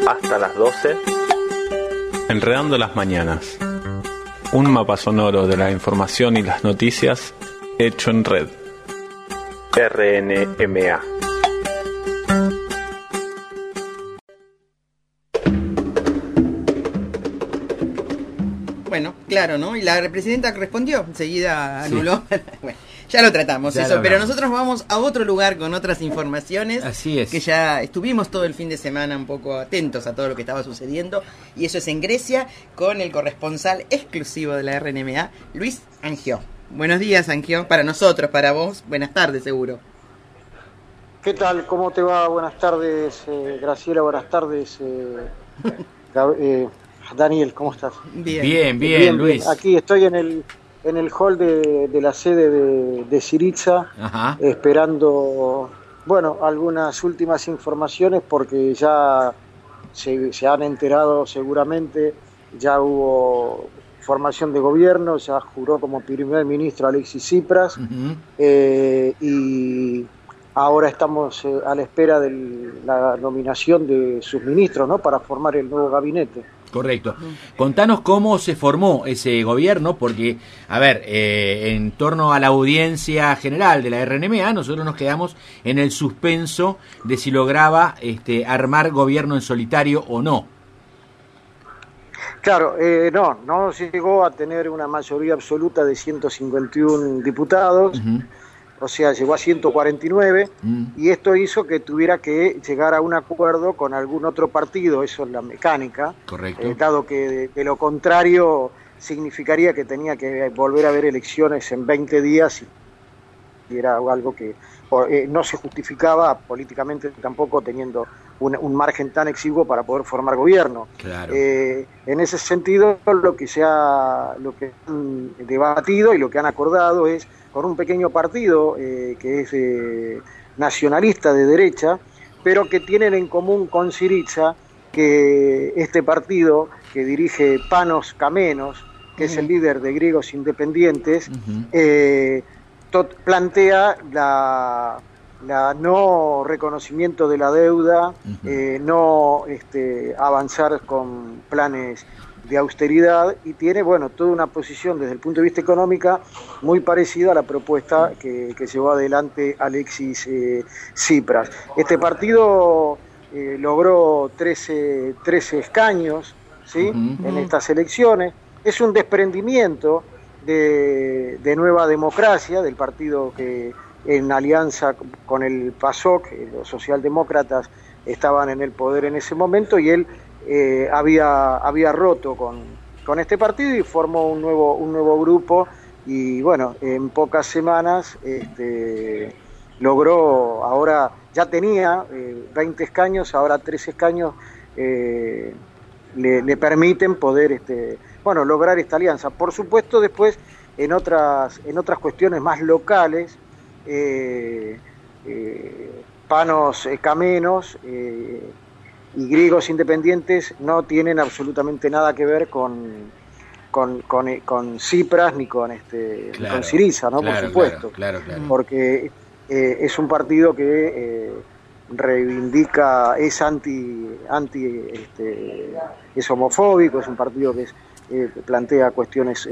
hasta las 12. Enredando las mañanas. Un mapa sonoro de la información y las noticias hecho en red. RNMA. Bueno, claro, ¿no? Y la presidenta respondió, enseguida anuló. Sí. Bueno, ya lo tratamos ya eso, pero nosotros vamos a otro lugar con otras informaciones. Así es. Que ya estuvimos todo el fin de semana un poco atentos a todo lo que estaba sucediendo. Y eso es en Grecia, con el corresponsal exclusivo de la RNMA, Luis Angió. Buenos días, Angió. Para nosotros, para vos, buenas tardes, seguro. ¿Qué tal? ¿Cómo te va? Buenas tardes, Graciela. Buenas tardes, Daniel. ¿Cómo estás? Bien, Luis. Aquí estoy en el hall de la sede de Syriza. Ajá. Esperando, algunas últimas informaciones, porque ya se han enterado seguramente, ya hubo formación de gobierno, ya juró como primer ministro Alexis Tsipras. Uh-huh. Y ahora estamos a la espera de la nominación de sus ministros, ¿no?, para formar el nuevo gabinete. Correcto. Contanos cómo se formó ese gobierno, porque, en torno a la audiencia general de la RNMA, nosotros nos quedamos en el suspenso de si lograba armar gobierno en solitario o no. Claro, no llegó a tener una mayoría absoluta de 151 diputados. Uh-huh. O sea, llegó a 149, y esto hizo que tuviera que llegar a un acuerdo con algún otro partido. Eso es la mecánica. Correcto. Dado que de lo contrario significaría que tenía que volver a haber elecciones en 20 días, y era algo que no se justificaba políticamente, tampoco teniendo un margen tan exiguo para poder formar gobierno. Claro. En ese sentido, lo que han debatido y lo que han acordado es con un pequeño partido que es nacionalista de derecha, pero que tienen en común con Syriza que este partido que dirige Panos Kamenos, que es el líder de Griegos Independientes, plantea la no reconocimiento de la deuda, no avanzar con planes de austeridad, y tiene toda una posición desde el punto de vista económico muy parecida a la propuesta que llevó adelante Alexis Tsipras. Este partido logró 13 escaños, ¿sí?, en estas elecciones. Es un desprendimiento de Nueva Democracia, del partido que en alianza con el PASOK, los socialdemócratas estaban en el poder en ese momento, y él había roto con este partido y formó un nuevo grupo, y en pocas semanas logró, ahora ya tenía 20 escaños, ahora 13 escaños le permiten poder lograr esta alianza. Por supuesto, después en otras cuestiones más locales, Panos Kamenos y Griegos Independientes no tienen absolutamente nada que ver con Tsipras ni con Syriza, ¿no? Claro, por supuesto. Claro. Porque es un partido que reivindica, es es homofóbico, es un partido que plantea cuestiones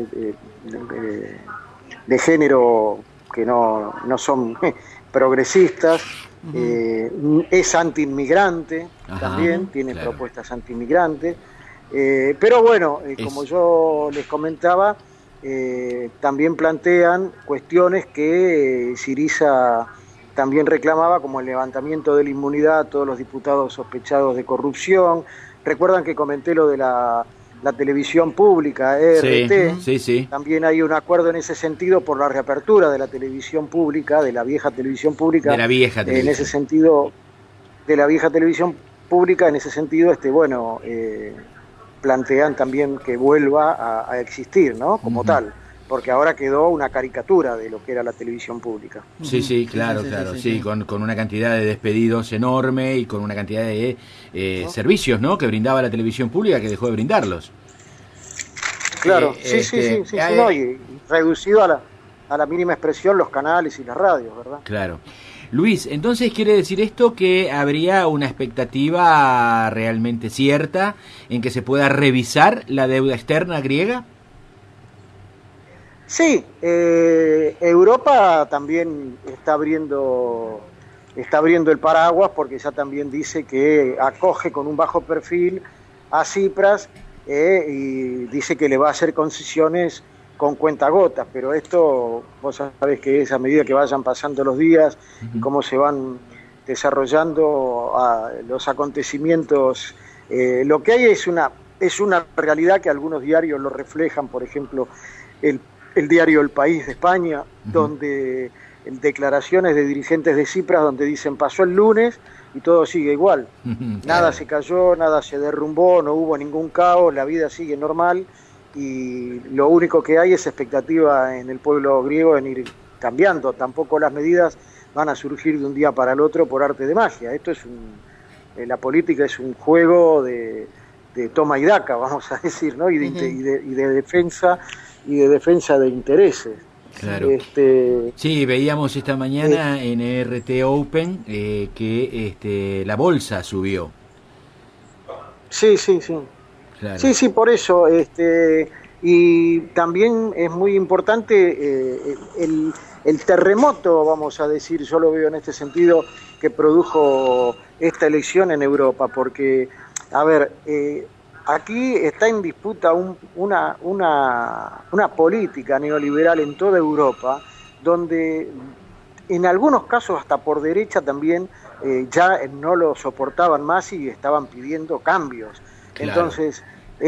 de género que no son progresistas. Es anti-inmigrante. Ajá, también tiene propuestas anti-inmigrantes, pero como yo les comentaba, también plantean cuestiones que Syriza también reclamaba, como el levantamiento de la inmunidad a todos los diputados sospechados de corrupción. Recuerdan que comenté lo de la televisión pública, RT. Sí. También hay un acuerdo en ese sentido por la reapertura de la televisión pública, de la vieja televisión pública. De la vieja televisión. En ese sentido, de la vieja televisión pública, en ese sentido, plantean también que vuelva a existir, ¿no?, como tal. Porque ahora quedó una caricatura de lo que era la televisión pública. Sí, claro, sí, con una cantidad de despedidos enorme y con una cantidad de servicios, ¿no?, que brindaba la televisión pública, que dejó de brindarlos. Claro, sí, y reducido a la mínima expresión los canales y las radios, ¿verdad? Claro. Luis, entonces quiere decir esto que habría una expectativa realmente cierta en que se pueda revisar la deuda externa griega. Sí, Europa también está abriendo el paraguas, porque ya también dice que acoge con un bajo perfil a Tsipras y dice que le va a hacer concesiones con cuentagotas, pero esto vos sabés que es a medida que vayan pasando los días y cómo se van desarrollando los acontecimientos. Lo que hay es una realidad que algunos diarios lo reflejan, por ejemplo el diario El País de España, donde en declaraciones de dirigentes de Tsipras donde dicen pasó el lunes y todo sigue igual, nada se cayó, nada se derrumbó, no hubo ningún caos, la vida sigue normal y lo único que hay es expectativa en el pueblo griego en ir cambiando. Tampoco las medidas van a surgir de un día para el otro por arte de magia. Esto es la política es un juego de toma y daca, vamos a decir, ¿no? Y de defensa de intereses. Claro. Sí, veíamos esta mañana en RT Open que la bolsa subió. Sí. Claro. Sí, por eso. Y también es muy importante el terremoto, vamos a decir, yo lo veo en este sentido, que produjo esta elección en Europa, porque, a ver, aquí está en disputa una política neoliberal en toda Europa, donde en algunos casos hasta por derecha también ya no lo soportaban más y estaban pidiendo cambios. Claro. Entonces,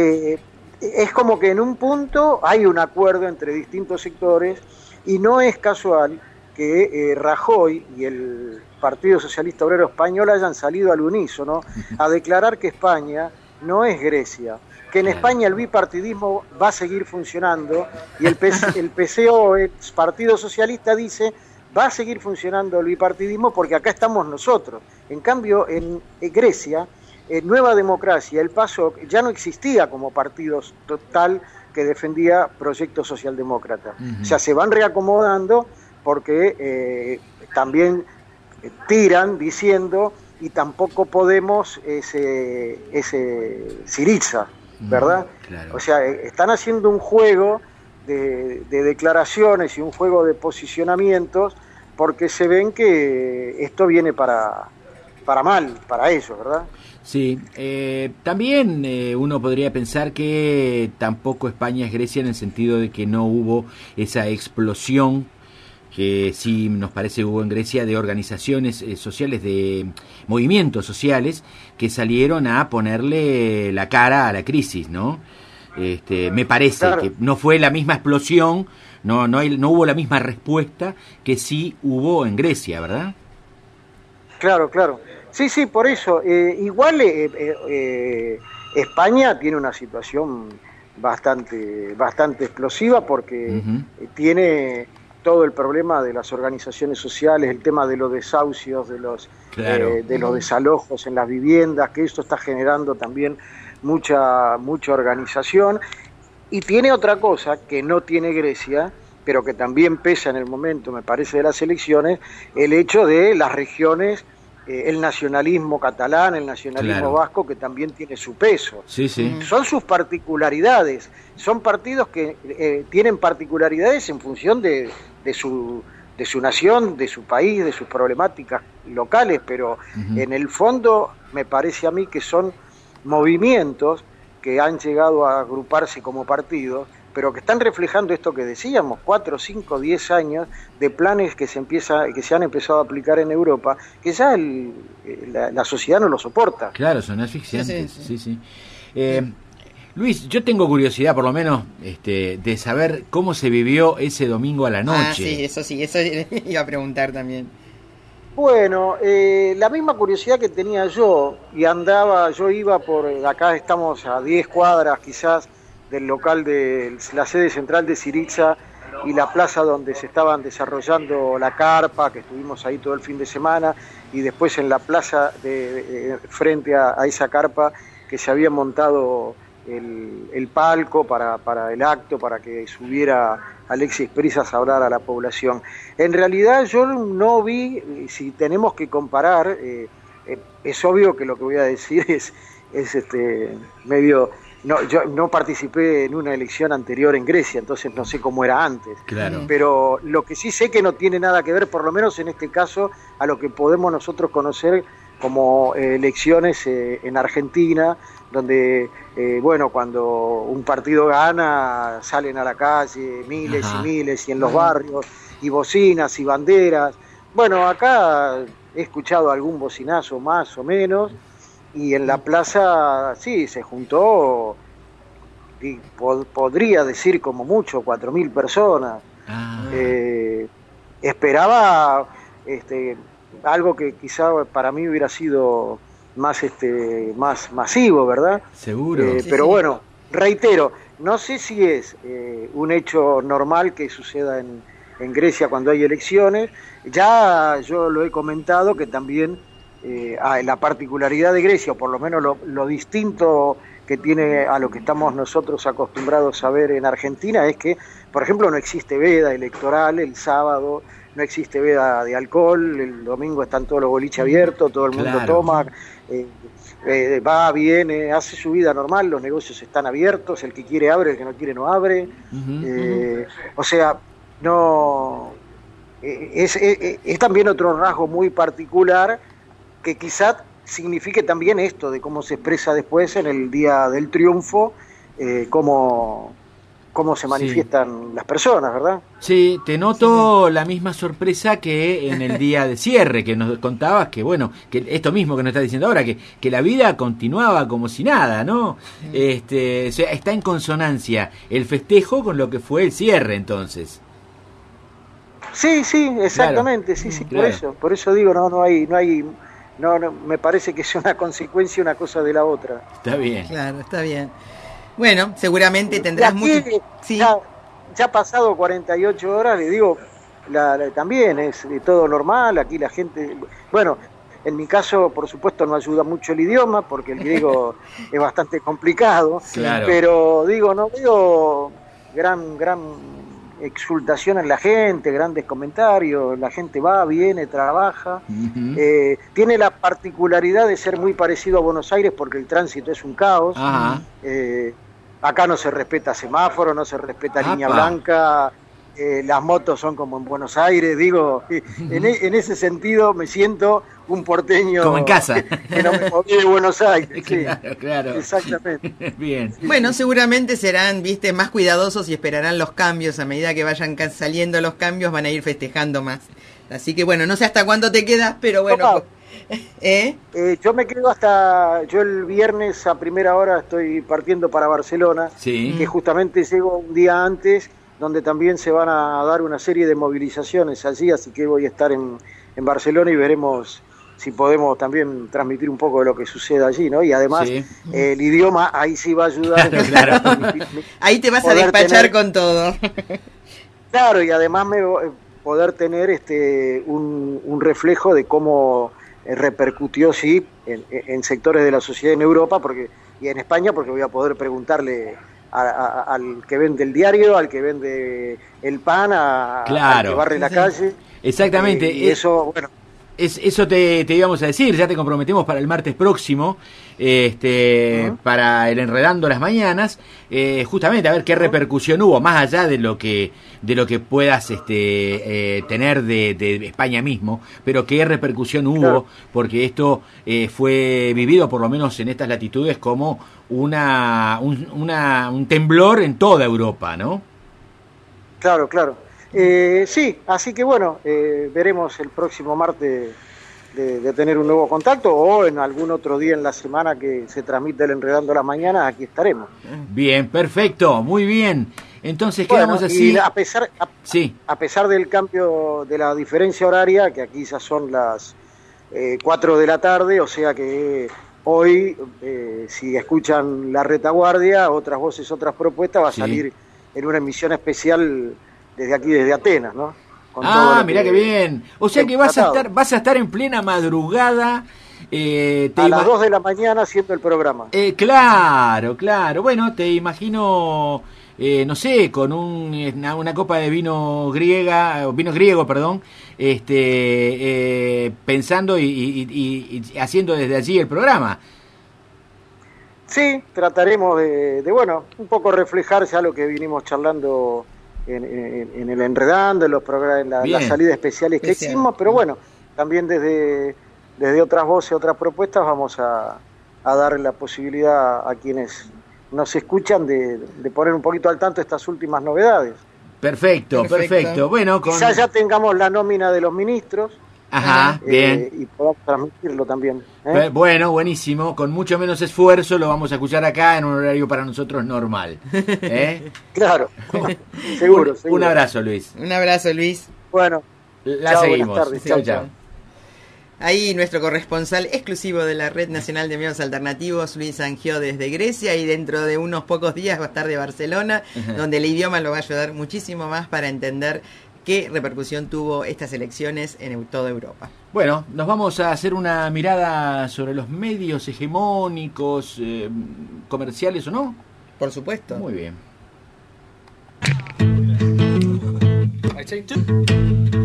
es como que en un punto hay un acuerdo entre distintos sectores y no es casual que Rajoy y el Partido Socialista Obrero Español hayan salido al unísono a declarar que España no es Grecia, que en España el bipartidismo va a seguir funcionando y el PCO, el Partido Socialista, dice va a seguir funcionando el bipartidismo porque acá estamos nosotros. En cambio, en Grecia, Nueva Democracia, el PASOK, ya no existía como partido total que defendía proyectos socialdemócratas. O sea, se van reacomodando porque también tiran diciendo y tampoco podemos ese Syriza, ¿verdad? Claro. O sea, están haciendo un juego de declaraciones y un juego de posicionamientos porque se ven que esto viene para mal, para ellos, ¿verdad? Sí, también uno podría pensar que tampoco España es Grecia en el sentido de que no hubo esa explosión que sí nos parece hubo en Grecia de organizaciones sociales, de movimientos sociales que salieron a ponerle la cara a la crisis, ¿no? Me parece claro que no fue la misma explosión, no hubo la misma respuesta que sí hubo en Grecia, ¿verdad? Claro. Sí, por eso. Igual España tiene una situación bastante explosiva porque tiene todo el problema de las organizaciones sociales, el tema de los desahucios, de los desalojos en las viviendas, que esto está generando también mucha organización. Y tiene otra cosa que no tiene Grecia, pero que también pesa en el momento, me parece, de las elecciones, el hecho de las regiones, el nacionalismo catalán, el nacionalismo vasco, que también tiene su peso. Sí. Son sus particularidades, son partidos que tienen particularidades en función de su nación, de su país, de sus problemáticas locales, pero en el fondo me parece a mí que son movimientos que han llegado a agruparse como partidos, pero que están reflejando esto que decíamos, 4, 5, 10 años de planes que se han empezado a aplicar en Europa, que ya la sociedad no lo soporta. Claro, son asfixiantes. Sí. Luis, yo tengo curiosidad, por lo menos, de saber cómo se vivió ese domingo a la noche. Eso iba a preguntar también. Bueno, la misma curiosidad que tenía yo, yo iba por, acá estamos a 10 cuadras quizás del local de la sede central de Syriza y la plaza donde se estaban desarrollando la carpa, que estuvimos ahí todo el fin de semana, y después en la plaza frente a esa carpa que se había montado el palco para el acto, para que subiera Alexis Prisas a hablar a la población. En realidad yo no vi, si tenemos que comparar, es obvio que lo que voy a decir es medio... No, yo no participé en una elección anterior en Grecia, entonces no sé cómo era antes. Claro. Pero lo que sí sé que no tiene nada que ver, por lo menos en este caso, a lo que podemos nosotros conocer como elecciones en Argentina, donde, bueno, cuando un partido gana, salen a la calle miles y miles, y en los barrios, y bocinas y banderas. Bueno, acá he escuchado algún bocinazo más o menos, y en la plaza, sí, se juntó, y podría decir como mucho, 4.000 personas. Esperaba algo que quizá para mí hubiera sido más masivo, ¿verdad? Seguro. Pero bueno, reitero, no sé si es un hecho normal que suceda en Grecia cuando hay elecciones. Ya yo lo he comentado que también la particularidad de Grecia, o por lo menos lo distinto que tiene a lo que estamos nosotros acostumbrados a ver en Argentina, es que, por ejemplo, no existe veda electoral el sábado, no existe veda de alcohol, el domingo están todos los boliches abiertos, todo el mundo toma, va, viene, hace su vida normal, los negocios están abiertos, el que quiere abre, el que no quiere no abre. O sea, no es también otro rasgo muy particular que quizá signifique también esto de cómo se expresa después en el día del triunfo, cómo se manifiestan las personas, ¿verdad? Sí, te noto la misma sorpresa que en el día de cierre, que nos contabas que, bueno, que esto mismo que nos estás diciendo ahora, que la vida continuaba como si nada, ¿no? O sea, está en consonancia el festejo con lo que fue el cierre, entonces. Sí, exactamente, claro. Sí, claro. por eso digo, no hay, me parece que es una consecuencia una cosa de la otra. Está bien. Claro, está bien. Bueno, seguramente tendrás mucho... Sí. Ya pasado 48 horas, le digo, también es todo normal, aquí la gente... Bueno, en mi caso, por supuesto, no ayuda mucho el idioma, porque el griego es bastante complicado, claro. Pero digo, no veo gran exultación en la gente, grandes comentarios, la gente va, viene, trabaja. Tiene la particularidad de ser muy parecido a Buenos Aires porque el tránsito es un caos. Acá no se respeta semáforo, no se respeta línea blanca, las motos son como en Buenos Aires, digo, en ese sentido me siento un porteño como en casa, que no me moví de Buenos Aires. Claro. Exactamente. Bien. Bueno, seguramente serán, más cuidadosos y esperarán los cambios. A medida que vayan saliendo los cambios van a ir festejando más. Así que bueno, no sé hasta cuándo te quedas, pero bueno. Yo me quedo yo el viernes a primera hora estoy partiendo para Barcelona, que justamente llego un día antes, donde también se van a dar una serie de movilizaciones allí, así que voy a estar en Barcelona y veremos si podemos también transmitir un poco de lo que sucede allí, ¿no? Y además el idioma ahí sí va a ayudar. Claro. Ahí te vas a despachar con todo. Claro, y además poder tener un reflejo de cómo repercutió en sectores de la sociedad en Europa y en España, porque voy a poder preguntarle al que vende el diario, al que vende el pan, al que barre la calle. Exactamente. Y eso, bueno. Eso te íbamos a decir, ya te comprometemos para el martes próximo, para el Enredando las Mañanas, justamente a ver qué repercusión hubo, más allá de lo que puedas tener de España mismo, pero qué repercusión hubo, porque esto fue vivido, por lo menos en estas latitudes, como un temblor en toda Europa, ¿no? Claro. Sí, así que bueno, veremos el próximo martes de tener un nuevo contacto, o en algún otro día en la semana que se transmite el Enredando las Mañanas, aquí estaremos. Bien, perfecto, muy bien. Entonces quedamos así. Y a pesar del cambio de la diferencia horaria, que aquí ya son las 4 de la tarde, o sea que hoy, si escuchan La Retaguardia, otras voces, otras propuestas, va a salir en una emisión especial desde aquí, desde Atenas, ¿no? Mirá qué bien. O sea que vas a estar en plena madrugada A las 2 de la mañana haciendo el programa. Claro. Bueno, te imagino, no sé, con una copa de vino griego, perdón, pensando y haciendo desde allí el programa. Sí, trataremos de un poco reflejar ya lo que vinimos charlando en el Enredando, en los programas, en las salidas especiales que hicimos, pero bueno, también desde otras voces, otras propuestas, vamos a darle la posibilidad a quienes nos escuchan de poner un poquito al tanto estas últimas novedades. Perfecto. Bueno, quizás ya tengamos la nómina de los ministros. Ajá, bien. Y podamos transmitirlo también. Bueno, buenísimo. Con mucho menos esfuerzo lo vamos a escuchar acá en un horario para nosotros normal. Claro, seguro. Un abrazo, Luis. Un abrazo, Luis. Bueno, la seguimos. Buenas tardes. Chao. Ahí nuestro corresponsal exclusivo de la Red Nacional de Medios Alternativos, Luis Angió, desde Grecia, y dentro de unos pocos días va a estar de Barcelona, donde el idioma lo va a ayudar muchísimo más para entender qué repercusión tuvo estas elecciones en toda Europa. Bueno, nos vamos a hacer una mirada sobre los medios hegemónicos, comerciales o no. Por supuesto. Muy bien.